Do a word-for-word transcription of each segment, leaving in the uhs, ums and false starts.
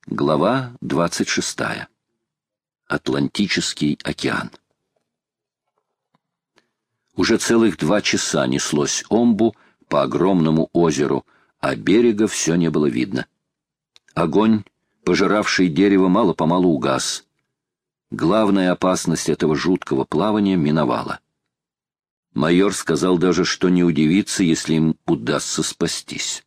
Глава двадцать шестая. Атлантический океан. Уже целых два часа неслось Омбу по огромному озеру, а берега все не было видно. Огонь, пожиравший дерево, мало-помалу угас. Главная опасность этого жуткого плавания миновала. Майор сказал даже, что не удивится, если им удастся спастись.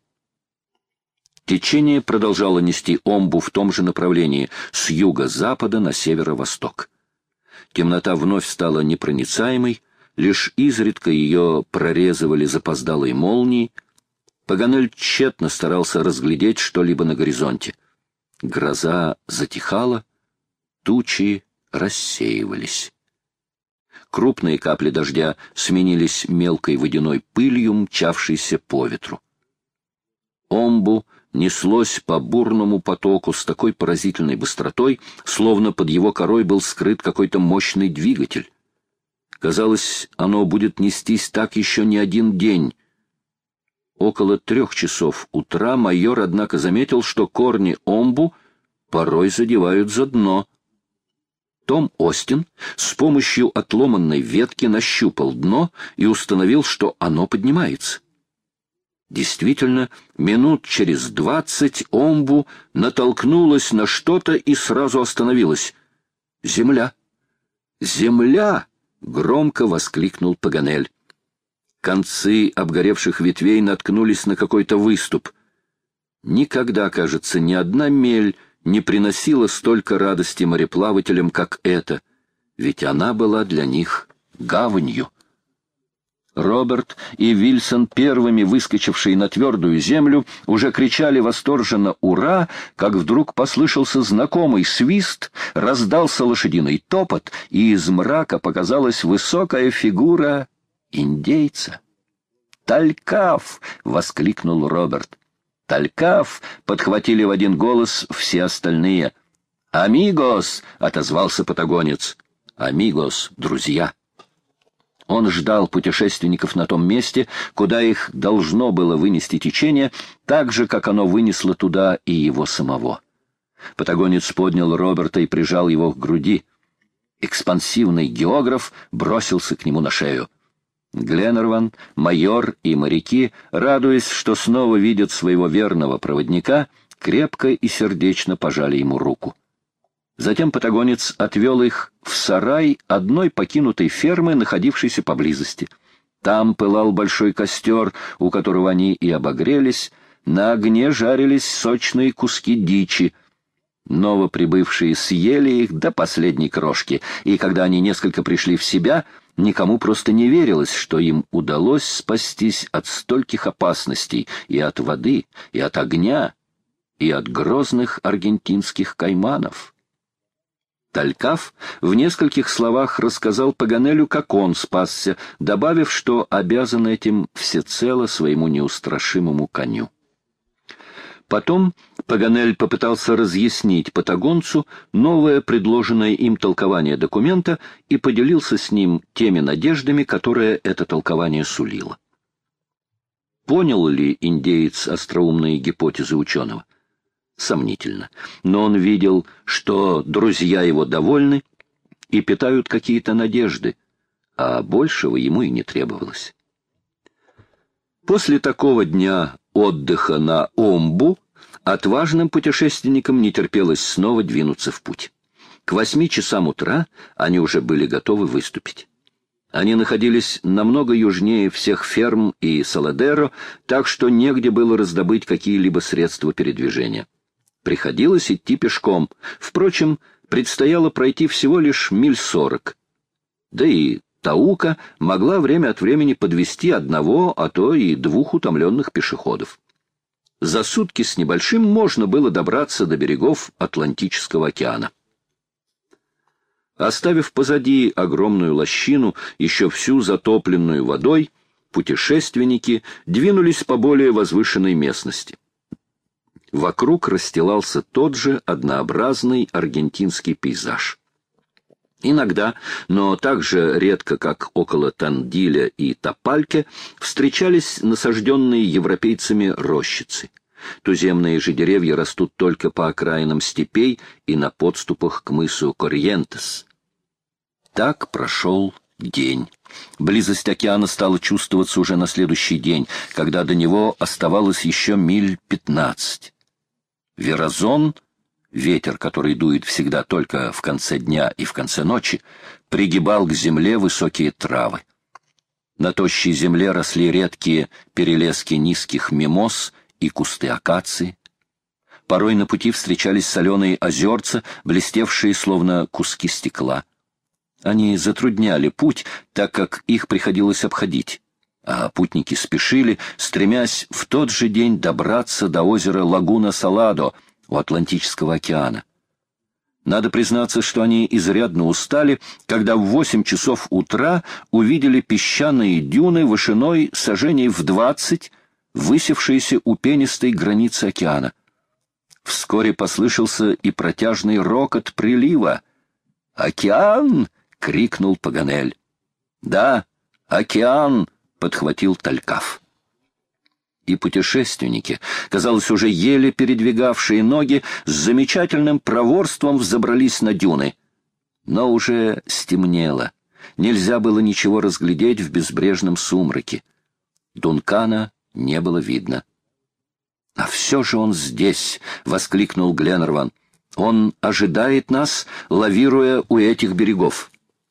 Течение продолжало нести Омбу в том же направлении, с юго-запада на северо-восток. Темнота вновь стала непроницаемой, лишь изредка ее прорезывали запоздалые молнии. Паганель тщетно старался разглядеть что-либо на горизонте. Гроза затихала, тучи рассеивались. Крупные капли дождя сменились мелкой водяной пылью, мчавшейся по ветру. Омбу неслось по бурному потоку с такой поразительной быстротой, словно под его корой был скрыт какой-то мощный двигатель. Казалось, оно будет нестись так еще не один день. Около трех часов утра майор, однако, заметил, что корни Омбу порой задевают за дно. Том Остин с помощью отломанной ветки нащупал дно и установил, что оно поднимается. Действительно, минут через двадцать Омбу натолкнулась на что-то и сразу остановилась. «Земля! Земля!» — громко воскликнул Паганель. Концы обгоревших ветвей наткнулись на какой-то выступ. Никогда, кажется, ни одна мель не приносила столько радости мореплавателям, как эта, ведь она была для них гаванью. Роберт и Вильсон, первыми выскочившие на твердую землю, уже кричали восторженно «Ура!», как вдруг послышался знакомый свист, раздался лошадиный топот, и из мрака показалась высокая фигура индейца. «Талькав!» — воскликнул Роберт. «Талькав!» — подхватили в один голос все остальные. «Амигос!» — отозвался патагонец. «Амигос, друзья!» Он ждал путешественников на том месте, куда их должно было вынести течение, так же, как оно вынесло туда и его самого. Патагонец поднял Роберта и прижал его к груди. Экспансивный географ бросился к нему на шею. Гленнерван, майор и моряки, радуясь, что снова видят своего верного проводника, крепко и сердечно пожали ему руку. Затем патагонец отвел их в сарай одной покинутой фермы, находившейся поблизости. Там пылал большой костер, у которого они и обогрелись, на огне жарились сочные куски дичи. Новоприбывшие съели их до последней крошки, и когда они несколько пришли в себя, никому просто не верилось, что им удалось спастись от стольких опасностей и от воды, и от огня, и от грозных аргентинских кайманов. Талькав в нескольких словах рассказал Паганелю, как он спасся, добавив, что обязан этим всецело своему неустрашимому коню. Потом Паганель попытался разъяснить патагонцу новое предложенное им толкование документа и поделился с ним теми надеждами, которые это толкование сулило. Понял ли индеец остроумные гипотезы ученого? Сомнительно. Но он видел, что друзья его довольны и питают какие-то надежды, а большего ему и не требовалось. После такого дня отдыха на Омбу отважным путешественникам не терпелось снова двинуться в путь. К восьми часам утра они уже были готовы выступить. Они находились намного южнее всех ферм и Саладеро, так что негде было раздобыть какие-либо средства передвижения. Приходилось идти пешком. Впрочем, предстояло пройти всего лишь миль сорок. Да и Таука могла время от времени подвести одного, а то и двух утомленных пешеходов. За сутки с небольшим можно было добраться до берегов Атлантического океана. Оставив позади огромную лощину, еще всю затопленную водой, путешественники двинулись по более возвышенной местности. Вокруг расстилался тот же однообразный аргентинский пейзаж. Иногда, но так же редко, как около Тандиля и Тапальке, встречались насажденные европейцами рощицы. Туземные же деревья растут только по окраинам степей и на подступах к мысу Корриентес. Так прошел день. Близость океана стала чувствоваться уже на следующий день, когда до него оставалось еще миль пятнадцать. Веразон, ветер, который дует всегда только в конце дня и в конце ночи, пригибал к земле высокие травы. На тощей земле росли редкие перелески низких мимоз и кусты акации. Порой на пути встречались соленые озерца, блестевшие словно куски стекла. Они затрудняли путь, так как их приходилось обходить, а путники спешили, стремясь в тот же день добраться до озера Лагуна-Саладо у Атлантического океана. Надо признаться, что они изрядно устали, когда в восемь часов утра увидели песчаные дюны вышиной саженей в двадцать, высевшиеся у пенистой границы океана. Вскоре послышался и протяжный рокот прилива. «Океан!» — крикнул Паганель. «Да, океан!» — подхватил Талькав. И путешественники, казалось, уже еле передвигавшие ноги, с замечательным проворством взобрались на дюны. Но уже стемнело. Нельзя было ничего разглядеть в безбрежном сумраке. Дункана не было видно. «А все же он здесь!» — воскликнул Гленнерван. «Он ожидает нас, лавируя у этих берегов».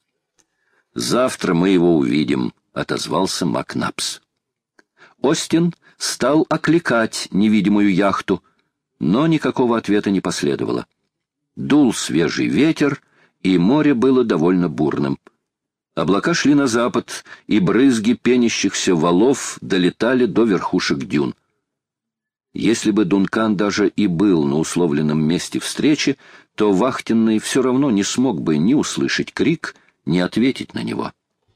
«Завтра мы его увидим», — отозвался Макнапс. Остин стал окликать невидимую яхту, но никакого ответа не последовало. Дул свежий ветер, и море было довольно бурным. Облака шли на запад, и брызги пенящихся валов долетали до верхушек дюн. Если бы Дункан даже и был на условленном месте встречи, то вахтенный все равно не смог бы ни услышать крик, ни ответить на него.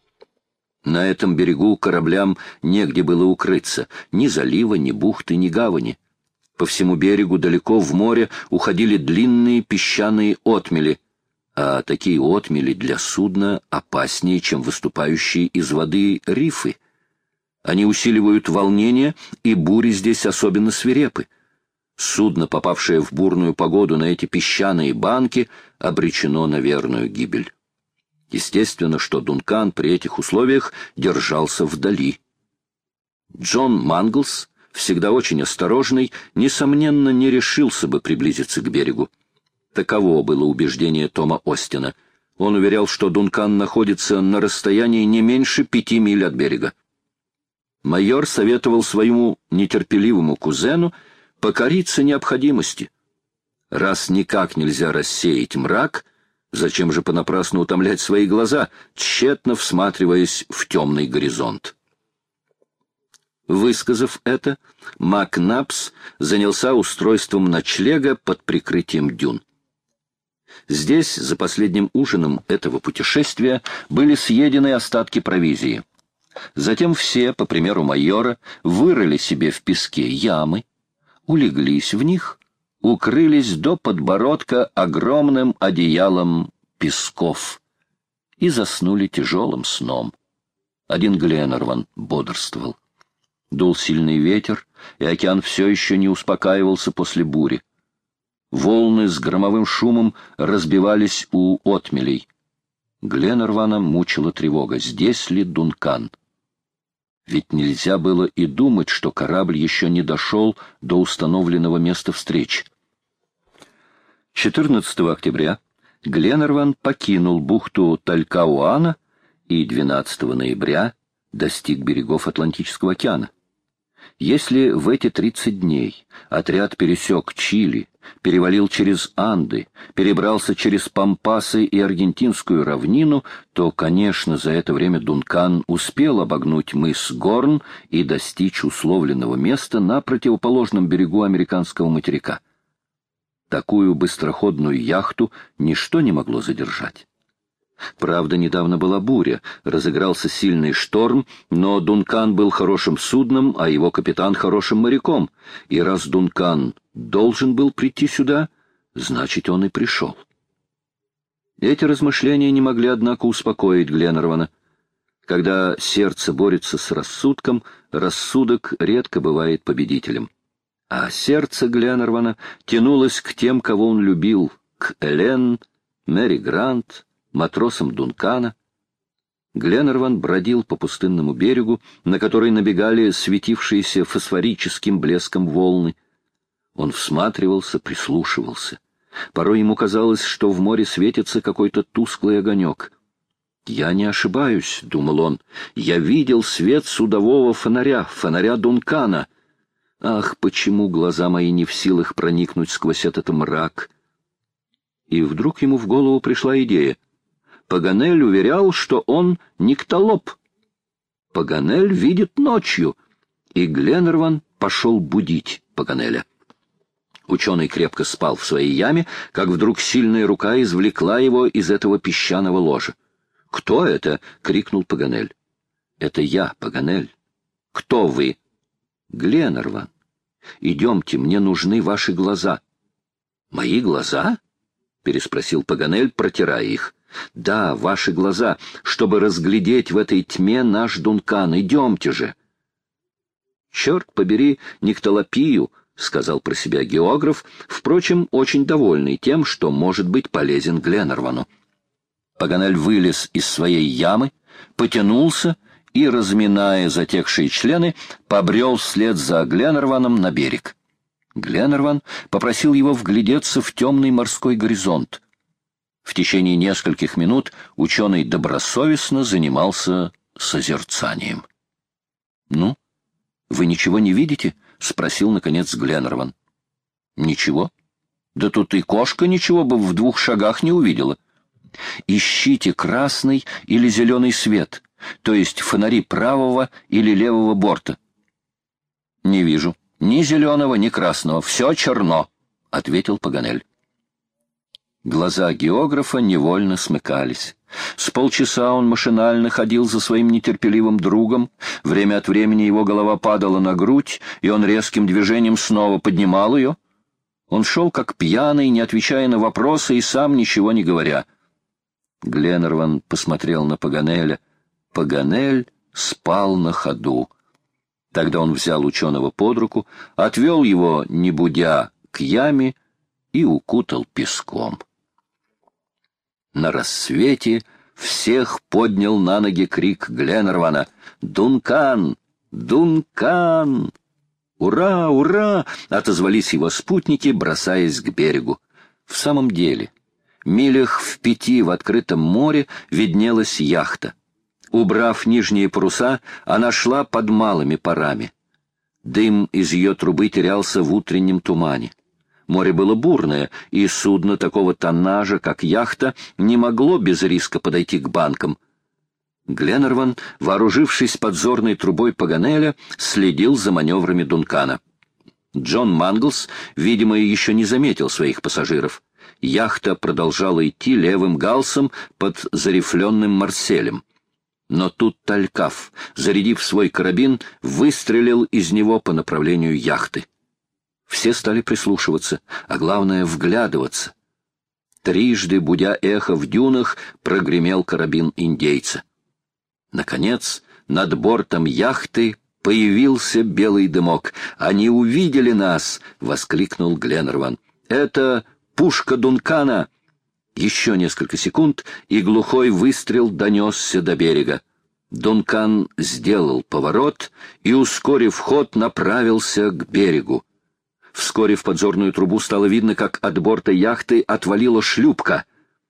На этом берегу кораблям негде было укрыться, ни залива, ни бухты, ни гавани. По всему берегу далеко в море уходили длинные песчаные отмели, а такие отмели для судна опаснее, чем выступающие из воды рифы. Они усиливают волнение, и бури здесь особенно свирепы. Судно, попавшее в бурную погоду на эти песчаные банки, обречено на верную гибель. Естественно, что Дункан при этих условиях держался вдали. Джон Манглс, всегда очень осторожный, несомненно, не решился бы приблизиться к берегу. Таково было убеждение Тома Остина. Он уверял, что Дункан находится на расстоянии не меньше пяти миль от берега. Майор советовал своему нетерпеливому кузену покориться необходимости. Раз никак нельзя рассеять мрак, зачем же понапрасну утомлять свои глаза, тщетно всматриваясь в темный горизонт? Высказав это, Макнапс занялся устройством ночлега под прикрытием дюн. Здесь, за последним ужином этого путешествия, были съедены остатки провизии. Затем все, по примеру майора, вырыли себе в песке ямы, улеглись в них, укрылись до подбородка огромным одеялом песков и заснули тяжелым сном. Один Гленнерван бодрствовал. Дул сильный ветер, и океан все еще не успокаивался после бури. Волны с громовым шумом разбивались у отмелей. Гленнервана мучила тревога. Здесь ли Дункан? Ведь нельзя было и думать, что корабль еще не дошел до установленного места встречи. четырнадцатого октября Гленнерван покинул бухту Талькауана и двенадцатого ноября достиг берегов Атлантического океана. Если в эти тридцать дней отряд пересек Чили, перевалил через Анды, перебрался через Пампасы и Аргентинскую равнину, то, конечно, за это время Дункан успел обогнуть мыс Горн и достичь условленного места на противоположном берегу американского материка. Такую быстроходную яхту ничто не могло задержать. Правда, недавно была буря, разыгрался сильный шторм, но Дункан был хорошим судном, а его капитан хорошим моряком, и раз Дункан должен был прийти сюда, значит, он и пришел. Эти размышления не могли, однако, успокоить Гленнервана. Когда сердце борется с рассудком, рассудок редко бывает победителем. А сердце Гленнервана тянулось к тем, кого он любил, к Элен, Мэри Грант, матросам Дункана. Гленнерван бродил по пустынному берегу, на который набегали светившиеся фосфорическим блеском волны. Он всматривался, прислушивался. Порой ему казалось, что в море светится какой-то тусклый огонек. «Я не ошибаюсь», — думал он, — «я видел свет судового фонаря, фонаря Дункана. Ах, почему глаза мои не в силах проникнуть сквозь этот мрак?» И вдруг ему в голову пришла идея. Паганель уверял, что он никтолоп. Паганель видит ночью, и Гленнерван пошел будить Паганеля. Ученый крепко спал в своей яме, как вдруг сильная рука извлекла его из этого песчаного ложа. «Кто это?» — крикнул Паганель. «Это я, Паганель». «Кто вы?» «Гленнерван. Идемте, мне нужны ваши глаза». «Мои глаза?» — переспросил Паганель, протирая их. «Да, ваши глаза, чтобы разглядеть в этой тьме наш Дункан. Идемте же!» «Черт побери, никтолопию!» — сказал про себя географ, впрочем, очень довольный тем, что может быть полезен Гленнервану. Паганель вылез из своей ямы, потянулся и, разминая затекшие члены, побрел вслед за Гленнерваном на берег. Гленнерван попросил его вглядеться в темный морской горизонт. В течение нескольких минут ученый добросовестно занимался созерцанием. «Ну, вы ничего не видите?» — спросил, наконец, Гленнерван. «Ничего? Да тут и кошка ничего бы в двух шагах не увидела. Ищите красный или зеленый свет, то есть фонари правого или левого борта». «Не вижу. Ни зеленого, ни красного. Все черно», — ответил Паганель. Глаза географа невольно смыкались. С полчаса он машинально ходил за своим нетерпеливым другом. Время от времени его голова падала на грудь, и он резким движением снова поднимал ее. Он шел как пьяный, не отвечая на вопросы и сам ничего не говоря. Гленнерван посмотрел на Паганеля. Паганель спал на ходу. Тогда он взял ученого под руку, отвел его, не будя, к яме и укутал песком. На рассвете всех поднял на ноги крик Гленнервана: «Дункан! Дункан!» «Ура! Ура!» — отозвались его спутники, бросаясь к берегу. В самом деле, милях в пяти в открытом море виднелась яхта. Убрав нижние паруса, она шла под малыми парами. Дым из ее трубы терялся в утреннем тумане. Море было бурное, и судно такого тоннажа, как яхта, не могло без риска подойти к банкам. Гленнерван, вооружившись подзорной трубой Паганеля, следил за маневрами Дункана. Джон Манглс, видимо, еще не заметил своих пассажиров. Яхта продолжала идти левым галсом под зарифленным Марселем. Но тут Талькаф, зарядив свой карабин, выстрелил из него по направлению яхты. Все стали прислушиваться, а главное — вглядываться. Трижды, будя эхо в дюнах, прогремел карабин индейца. Наконец, над бортом яхты появился белый дымок. «Они увидели нас!» — воскликнул Гленнерван. «Это пушка Дункана!» Еще несколько секунд, и глухой выстрел донесся до берега. Дункан сделал поворот и, ускорив ход, направился к берегу. Вскоре в подзорную трубу стало видно, как от борта яхты отвалила шлюпка.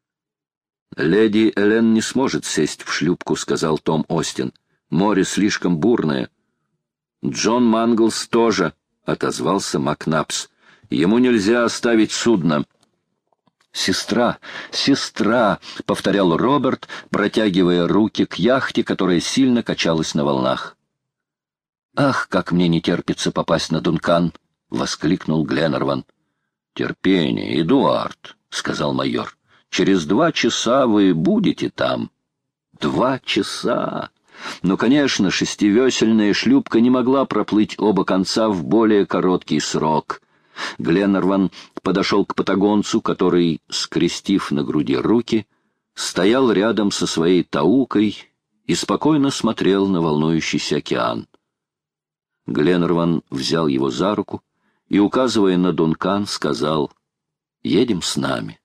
«Леди Элен не сможет сесть в шлюпку», — сказал Том Остин. «Море слишком бурное». «Джон Манглс тоже», — отозвался Макнапс. «Ему нельзя оставить судно». «Сестра, сестра», — повторял Роберт, протягивая руки к яхте, которая сильно качалась на волнах. «Ах, как мне не терпится попасть на Дункан!» — воскликнул Гленнерван. «Терпение, Эдуард», — сказал майор. «Через два часа вы будете там». «Два часа!» Ну, конечно, шестивесельная шлюпка не могла проплыть оба конца в более короткий срок. Гленнерван подошел к патагонцу, который, скрестив на груди руки, стоял рядом со своей таукой и спокойно смотрел на волнующийся океан. Гленнерван взял его за руку и, указывая на Дункан, сказал: «Едем с нами».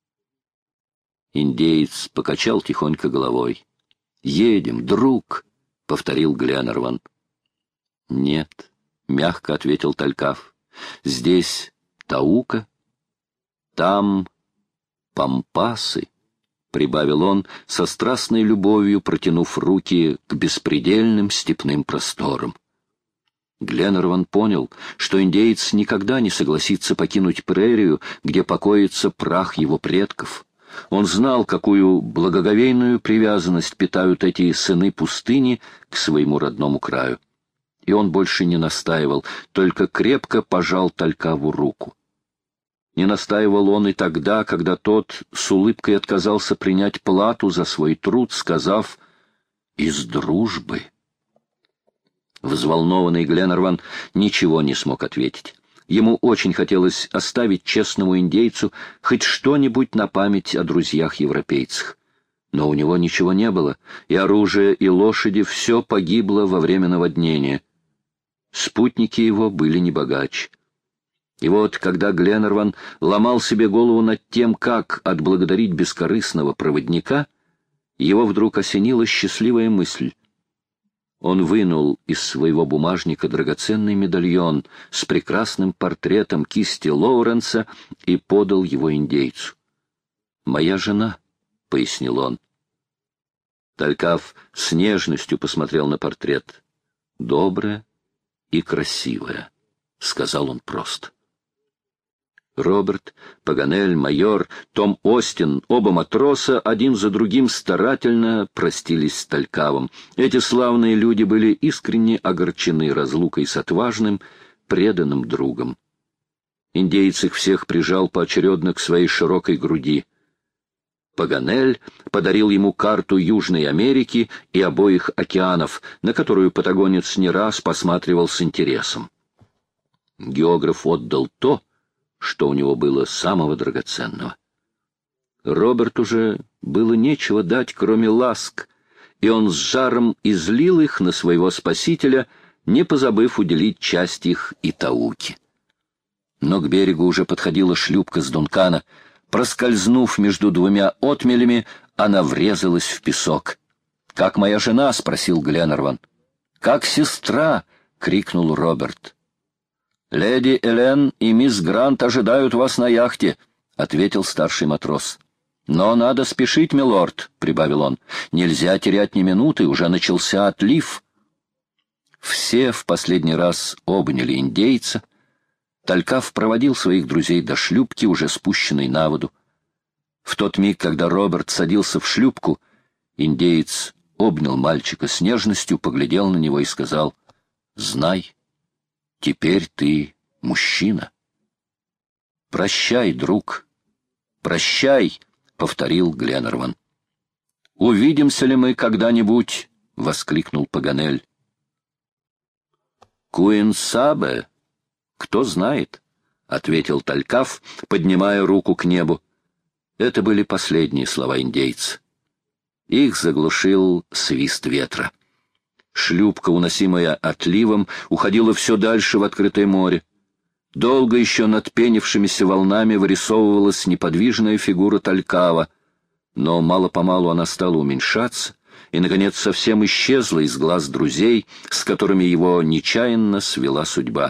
Индеец покачал тихонько головой. «Едем, друг», — повторил Гленнерван. «Нет», — мягко ответил Талькав, — «здесь Таука, там пампасы», — прибавил он со страстной любовью, протянув руки к беспредельным степным просторам. Гленнерван понял, что индеец никогда не согласится покинуть прерию, где покоится прах его предков. Он знал, какую благоговейную привязанность питают эти сыны пустыни к своему родному краю. И он больше не настаивал, только крепко пожал Талькаву руку. Не настаивал он и тогда, когда тот с улыбкой отказался принять плату за свой труд, сказав: «Из дружбы». Взволнованный Гленнерван ничего не смог ответить. Ему очень хотелось оставить честному индейцу хоть что-нибудь на память о друзьях-европейцах. Но у него ничего не было, и оружие, и лошади — все погибло во время наводнения. Спутники его были не богаче. И вот, когда Гленнерван ломал себе голову над тем, как отблагодарить бескорыстного проводника, его вдруг осенила счастливая мысль. Он вынул из своего бумажника драгоценный медальон с прекрасным портретом кисти Лоуренса и подал его индейцу. «Моя жена», — пояснил он. Талькав с нежностью посмотрел на портрет. «Добрая и красивая», — сказал он просто. Роберт, Паганель, майор, Том Остин, оба матроса один за другим старательно простились с Талькавом. Эти славные люди были искренне огорчены разлукой с отважным, преданным другом. Индеец их всех прижал поочередно к своей широкой груди. Паганель подарил ему карту Южной Америки и обоих океанов, на которую патагонец не раз посматривал с интересом. Географ отдал то, что у него было самого драгоценного. Роберту же было нечего дать, кроме ласк, и он с жаром излил их на своего спасителя, не позабыв уделить часть их и Тауке. Но к берегу уже подходила шлюпка с Дункана. Проскользнув между двумя отмелями, она врезалась в песок. «Как моя жена?» — спросил Гленнерван. «Как сестра!» — крикнул Роберт. «Леди Элен и мисс Грант ожидают вас на яхте», — ответил старший матрос. «Но надо спешить, милорд», — прибавил он. «Нельзя терять ни минуты, уже начался отлив». Все в последний раз обняли индейца. Талькав проводил своих друзей до шлюпки, уже спущенной на воду. В тот миг, когда Роберт садился в шлюпку, индеец обнял мальчика с нежностью, поглядел на него и сказал: «Знай, теперь ты мужчина». «Прощай, друг, прощай», — повторил Гленнерван. «Увидимся ли мы когда-нибудь?» — воскликнул Паганель. «Куинсабе, кто знает», — ответил Талькав, поднимая руку к небу. Это были последние слова индейца. Их заглушил свист ветра. Шлюпка, уносимая отливом, уходила все дальше в открытое море. Долго еще над пенившимися волнами вырисовывалась неподвижная фигура Талькава, но мало-помалу она стала уменьшаться и, наконец, совсем исчезла из глаз друзей, с которыми его нечаянно свела судьба.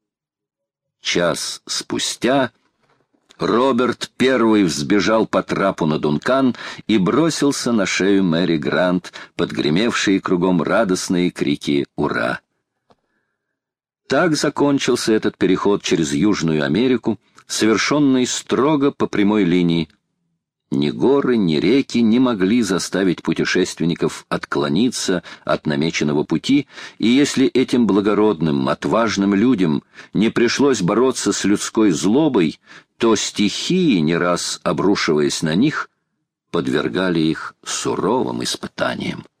Час спустя Роберт первый взбежал по трапу на Дункан и бросился на шею Мэри Грант, подгремевшие кругом радостные крики «Ура!». Так закончился этот переход через Южную Америку, совершенный строго по прямой линии. Ни горы, ни реки не могли заставить путешественников отклониться от намеченного пути, и если этим благородным, отважным людям не пришлось бороться с людской злобой, то стихии, не раз обрушиваясь на них, подвергали их суровым испытаниям.